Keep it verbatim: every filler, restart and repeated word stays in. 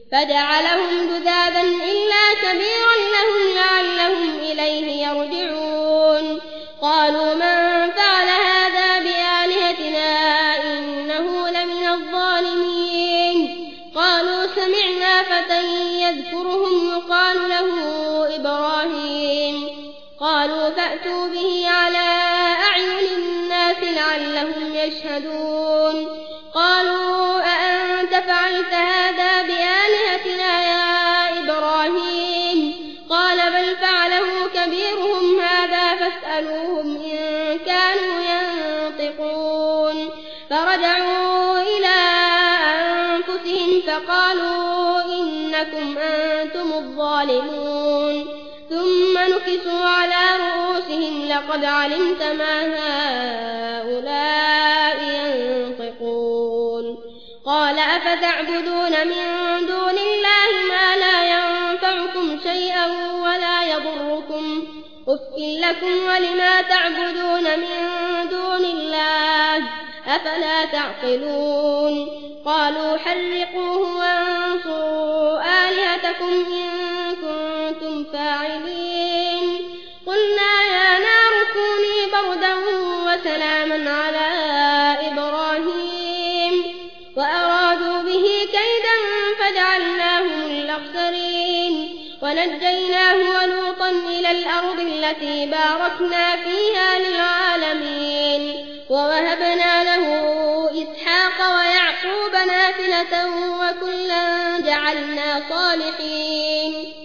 فجعلهم جذاذا إلا كبيرا لهم لعلهم إليه يرجعون قالوا من فعل هذا بآلهتنا إنه لمن الظالمين قالوا سمعنا فتى يذكرهم يقال له إبراهيم قالوا فأتوا به على أعين الناس لعلهم يشهدون قالوا أأنت فعلت هذا بآلهتنا يا إبراهيم قال بل فعله كبيرهم هذا فاسألوهم إن كانوا ينطقون فرجعوا إلى أنفسهم فقالوا إنكم أنتم الظالمون ثم نكسوا على رؤوسهم لقد علمت ما هؤلاء ينطقون قال أفتعبدون من دون الله ما لا ينفعكم شيئا ولا يضركم أف لكم ولما تعبدون من دون الله أفلا تعقلون قالوا حرقوه وانصروا آلهتكم إن كنتم فاعلين قلنا يا نار كوني بردا وسلاما على إبراهيم وأرادوا به كيدا فجعلناهم الأخسرين ونجيناه ولوطا إلى الأرض التي باركنا فيها للعالمين ووهبنا له إسحاق ويعقوب نافلة وكلا جعلنا صالحين